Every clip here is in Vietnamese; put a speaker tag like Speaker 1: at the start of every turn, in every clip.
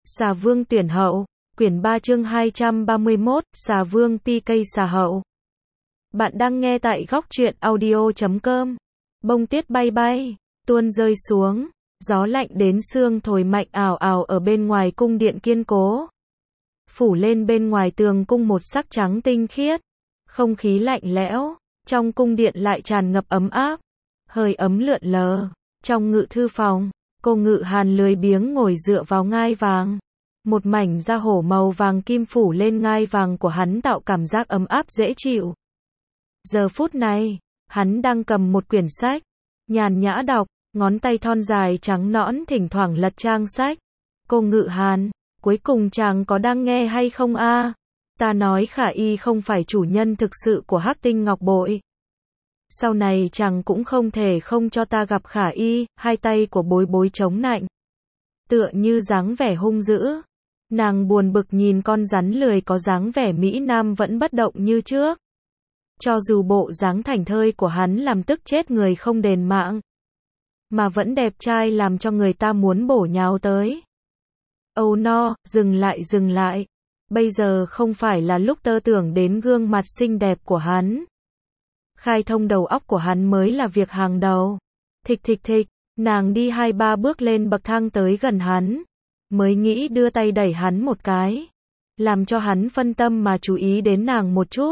Speaker 1: Xà Vương tuyển hậu, quyển 3 chương 231, Xà Vương PK xà hậu. Bạn đang nghe tại góc truyện audio.com. Bông tuyết bay bay, tuôn rơi xuống, gió lạnh đến xương thổi mạnh ào ào ở bên ngoài cung điện kiên cố. Phủ lên bên ngoài tường cung một sắc trắng tinh khiết, không khí lạnh lẽo, trong cung điện lại tràn ngập ấm áp, hơi ấm lượn lờ. Trong ngự thư phòng, cô Ngự Hàn lười biếng ngồi dựa vào ngai vàng. Một mảnh da hổ màu vàng kim phủ lên ngai vàng của hắn tạo cảm giác ấm áp dễ chịu. Giờ phút này, hắn đang cầm một quyển sách, nhàn nhã đọc, ngón tay thon dài trắng nõn thỉnh thoảng lật trang sách. Cô Ngự Hàn, cuối cùng chàng có đang nghe hay không a? Ta nói Khả Y không phải chủ nhân thực sự của Hắc Tinh Ngọc Bội. Sau này chàng cũng không thể không cho ta gặp Khả Y. Hai tay của Bối Bối chống nạnh, tựa như dáng vẻ hung dữ. Nàng buồn bực nhìn con rắn lười có dáng vẻ mỹ nam vẫn bất động như trước. Cho dù bộ dáng thảnh thơi của hắn làm tức chết người không đền mạng, mà vẫn đẹp trai làm cho người ta muốn bổ nhào tới. Âu no, dừng lại. Bây giờ không phải là lúc tơ tưởng đến gương mặt xinh đẹp của hắn. Khai thông đầu óc của hắn mới là việc hàng đầu. Thịch, nàng đi 2-3 bước lên bậc thang tới gần hắn, mới nghĩ đưa tay đẩy hắn một cái, làm cho hắn phân tâm mà chú ý đến nàng một chút.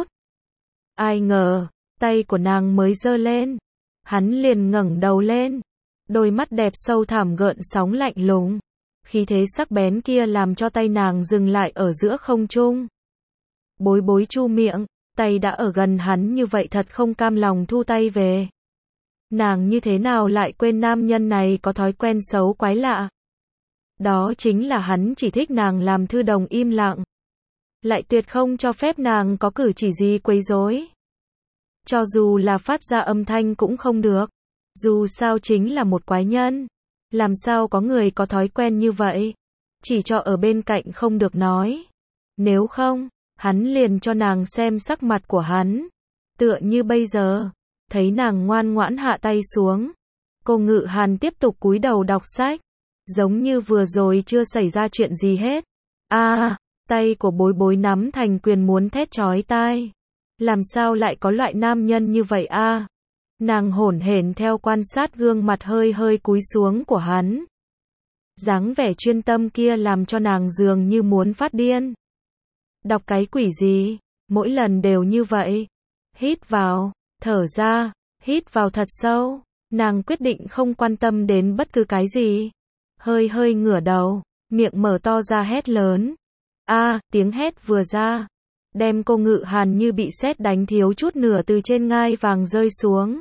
Speaker 1: Ai ngờ, tay của nàng mới giơ lên, hắn liền ngẩng đầu lên, đôi mắt đẹp sâu thẳm gợn sóng lạnh lùng, khí thế sắc bén kia làm cho tay nàng dừng lại ở giữa không trung. Bối Bối chu miệng, tay đã ở gần hắn như vậy thật không cam lòng thu tay về. Nàng như thế nào lại quên nam nhân này có thói quen xấu quái lạ. Đó chính là hắn chỉ thích nàng làm thư đồng im lặng, lại tuyệt không cho phép nàng có cử chỉ gì quấy rối. Cho dù là phát ra âm thanh cũng không được, dù sao chính là một quái nhân. Làm sao có người có thói quen như vậy, chỉ cho ở bên cạnh không được nói. Nếu không, hắn liền cho nàng xem sắc mặt của hắn. Tựa như bây giờ, thấy nàng ngoan ngoãn hạ tay xuống, cô Ngự Hàn tiếp tục cúi đầu đọc sách, giống như vừa rồi chưa xảy ra chuyện gì hết. Tay của Bối Bối nắm thành quyền muốn thét chói tai. Làm sao lại có loại nam nhân như vậy a? Nàng hổn hển theo quan sát gương mặt hơi cúi xuống của hắn. Dáng vẻ chuyên tâm kia làm cho nàng dường như muốn phát điên. Đọc cái quỷ gì, mỗi lần đều như vậy. Hít vào, thở ra, hít vào thật sâu. Nàng quyết định không quan tâm đến bất cứ cái gì. Hơi ngửa đầu, miệng mở to ra hét lớn. Tiếng hét vừa ra, đem cô Ngự Hàn như bị sét đánh thiếu chút nữa từ trên ngai vàng rơi xuống.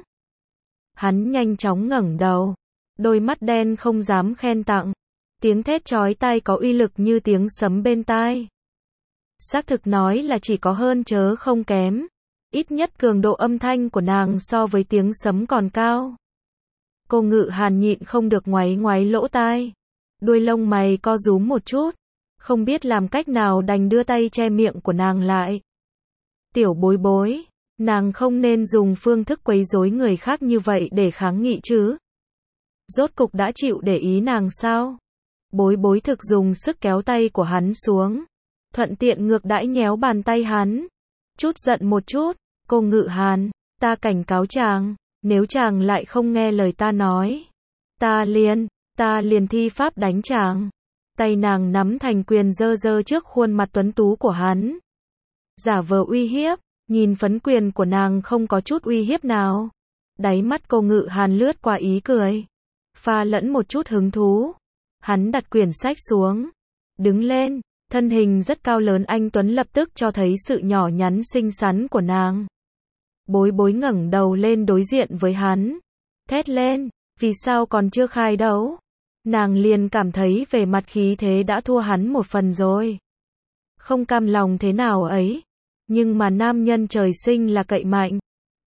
Speaker 1: Hắn nhanh chóng ngẩng đầu, đôi mắt đen không dám khen tặng. Tiếng thét chói tai có uy lực như tiếng sấm bên tai. Xác thực nói là chỉ có hơn chớ không kém. Ít nhất cường độ âm thanh của nàng so với tiếng sấm còn cao. Cô Ngự Hàn nhịn không được ngoáy lỗ tai. Đuôi lông mày co rúm một chút. Không biết làm cách nào đành đưa tay che miệng của nàng lại. Tiểu Bối Bối, nàng không nên dùng phương thức quấy rối người khác như vậy để kháng nghị chứ. Rốt cục đã chịu để ý nàng sao? Bối Bối thực dùng sức kéo tay của hắn xuống, thuận tiện ngược đãi nhéo bàn tay hắn. Chút giận một chút, cô Ngự Hàn, ta cảnh cáo chàng, nếu chàng lại không nghe lời ta nói, ta liền thi pháp đánh chàng. Tay nàng nắm thành quyền giơ trước khuôn mặt tuấn tú của hắn, giả vờ uy hiếp. Nhìn phấn quyền của nàng không có chút uy hiếp nào. Đáy mắt cô Ngự Hàn lướt qua ý cười, pha lẫn một chút hứng thú. Hắn đặt quyển sách xuống, đứng lên, thân hình rất cao lớn anh tuấn lập tức cho thấy sự nhỏ nhắn xinh xắn của nàng. Bối Bối ngẩng đầu lên đối diện với hắn, thét lên, vì sao còn chưa khai đấu? Nàng liền cảm thấy về mặt khí thế đã thua hắn một phần rồi. Không cam lòng thế nào ấy. Nhưng mà nam nhân trời sinh là cậy mạnh.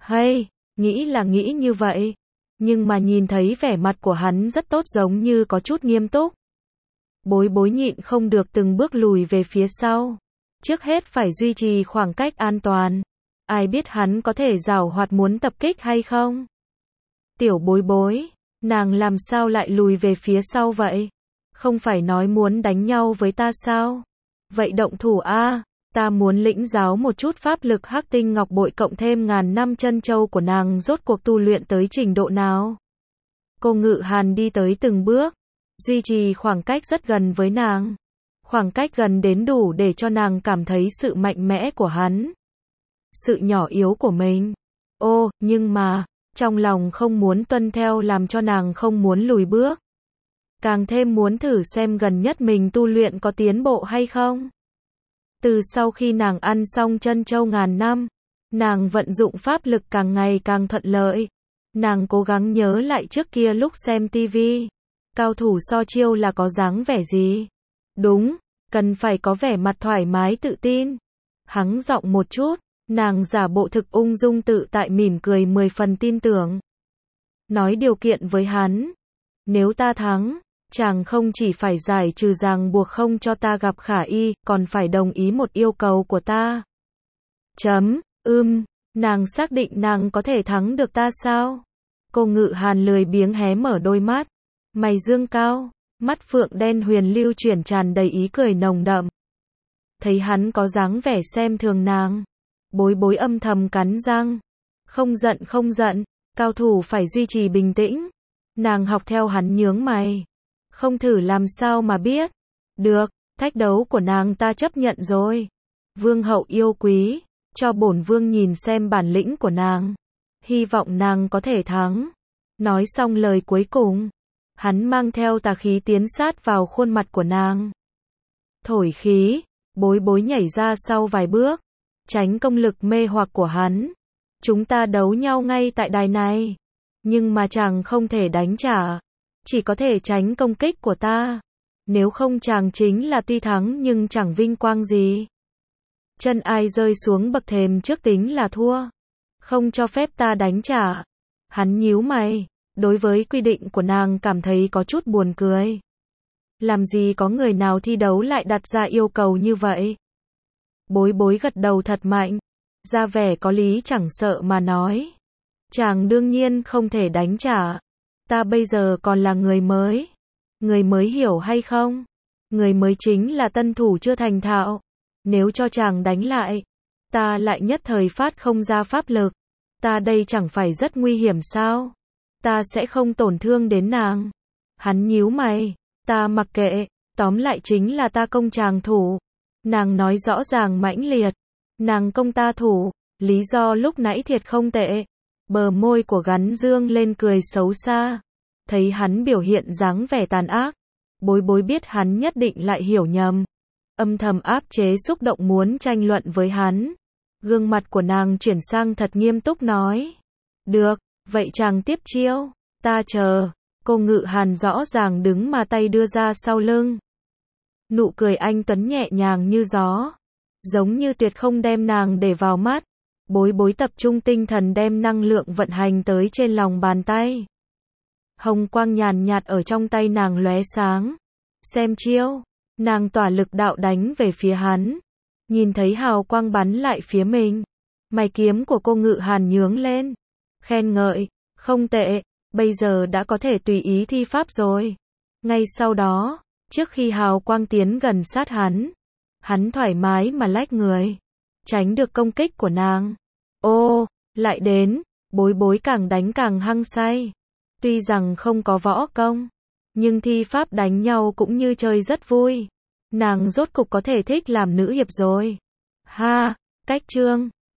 Speaker 1: Nghĩ là nghĩ như vậy. Nhưng mà nhìn thấy vẻ mặt của hắn rất tốt giống như có chút nghiêm túc. Bối Bối nhịn không được từng bước lùi về phía sau. Trước hết phải duy trì khoảng cách an toàn. Ai biết hắn có thể giảo hoạt muốn tập kích hay không? Tiểu Bối Bối, nàng làm sao lại lùi về phía sau vậy? Không phải nói muốn đánh nhau với ta sao? Vậy động thủ a, ta muốn lĩnh giáo một chút pháp lực hắc tinh ngọc bội cộng thêm ngàn năm chân châu của nàng rốt cuộc tu luyện tới trình độ nào. Cô Ngự Hàn đi tới từng bước, duy trì khoảng cách rất gần với nàng. Khoảng cách gần đến đủ để cho nàng cảm thấy sự mạnh mẽ của hắn. Sự nhỏ yếu của mình. Ô, nhưng mà, trong lòng không muốn tuân theo làm cho nàng không muốn lùi bước. Càng thêm muốn thử xem gần nhất mình tu luyện có tiến bộ hay không. Từ sau khi nàng ăn xong chân châu ngàn năm, nàng vận dụng pháp lực càng ngày càng thuận lợi. Nàng cố gắng nhớ lại trước kia lúc xem tivi, cao thủ so chiêu là có dáng vẻ gì. Đúng, cần phải có vẻ mặt thoải mái tự tin. Hắng giọng một chút, nàng giả bộ thực ung dung tự tại mỉm cười 10 phần tin tưởng. Nói điều kiện với hắn. Nếu ta thắng, chàng không chỉ phải giải trừ ràng buộc không cho ta gặp Khả Y, còn phải đồng ý một yêu cầu của ta. Nàng xác định nàng có thể thắng được ta sao? Cô Ngự Hàn lười biếng hé mở đôi mắt, mày dương cao, mắt phượng đen huyền lưu chuyển tràn đầy ý cười nồng đậm. Thấy hắn có dáng vẻ xem thường nàng, Bối Bối âm thầm cắn răng. Không giận, cao thủ phải duy trì bình tĩnh. Nàng học theo hắn nhướng mày. Không thử làm sao mà biết. Được, thách đấu của nàng ta chấp nhận rồi. Vương hậu yêu quý, cho bổn vương nhìn xem bản lĩnh của nàng. Hy vọng nàng có thể thắng. Nói xong lời cuối cùng, hắn mang theo tà khí tiến sát vào khuôn mặt của nàng. Thổi khí, Bối Bối nhảy ra sau vài bước, tránh công lực mê hoặc của hắn. Chúng ta đấu nhau ngay tại đài này, nhưng mà chàng không thể đánh trả, chỉ có thể tránh công kích của ta. Nếu không chàng chính là tuy thắng nhưng chẳng vinh quang gì. Chân ai rơi xuống bậc thềm trước tính là thua. Không cho phép ta đánh trả. Hắn nhíu mày, đối với quy định của nàng cảm thấy có chút buồn cười. Làm gì có người nào thi đấu lại đặt ra yêu cầu như vậy? Bối Bối gật đầu thật mạnh, ra vẻ có lý chẳng sợ mà nói. Chàng đương nhiên không thể đánh trả. Ta bây giờ còn là người mới. Người mới hiểu hay không? Người mới chính là tân thủ chưa thành thạo. Nếu cho chàng đánh lại, ta lại nhất thời phát không ra pháp lực. Ta đây chẳng phải rất nguy hiểm sao? Ta sẽ không tổn thương đến nàng. Hắn nhíu mày, ta mặc kệ, tóm lại chính là ta công chàng thủ. Nàng nói rõ ràng mãnh liệt. Nàng công ta thủ, lý do lúc nãy thiệt không tệ. Bờ môi của Gắn dương lên cười xấu xa. Thấy hắn biểu hiện dáng vẻ tàn ác, Bối Bối biết hắn nhất định lại hiểu nhầm. Âm thầm áp chế xúc động muốn tranh luận với hắn. Gương mặt của nàng chuyển sang thật nghiêm túc nói. Được, vậy chàng tiếp chiêu. Ta chờ. Cô Ngự Hàn rõ ràng đứng mà tay đưa ra sau lưng. Nụ cười anh tuấn nhẹ nhàng như gió. Giống như tuyệt không đem nàng để vào mắt. Bối Bối tập trung tinh thần đem năng lượng vận hành tới trên lòng bàn tay. Hồng quang nhàn nhạt ở trong tay nàng lóe sáng. Xem chiêu. Nàng tỏa lực đạo đánh về phía hắn. Nhìn thấy hào quang bắn lại phía mình. Mày kiếm của cô Ngự Hàn nhướng lên. Khen ngợi. Không tệ. Bây giờ đã có thể tùy ý thi pháp rồi. Ngay sau đó, trước khi hào quang tiến gần sát hắn thoải mái mà lách người. Tránh được công kích của nàng. Ô, lại đến. Bối Bối càng đánh càng hăng say. Tuy rằng không có võ công, nhưng thi pháp đánh nhau cũng như chơi rất vui. Nàng rốt cục có thể thích làm nữ hiệp rồi. Ha, cách chương.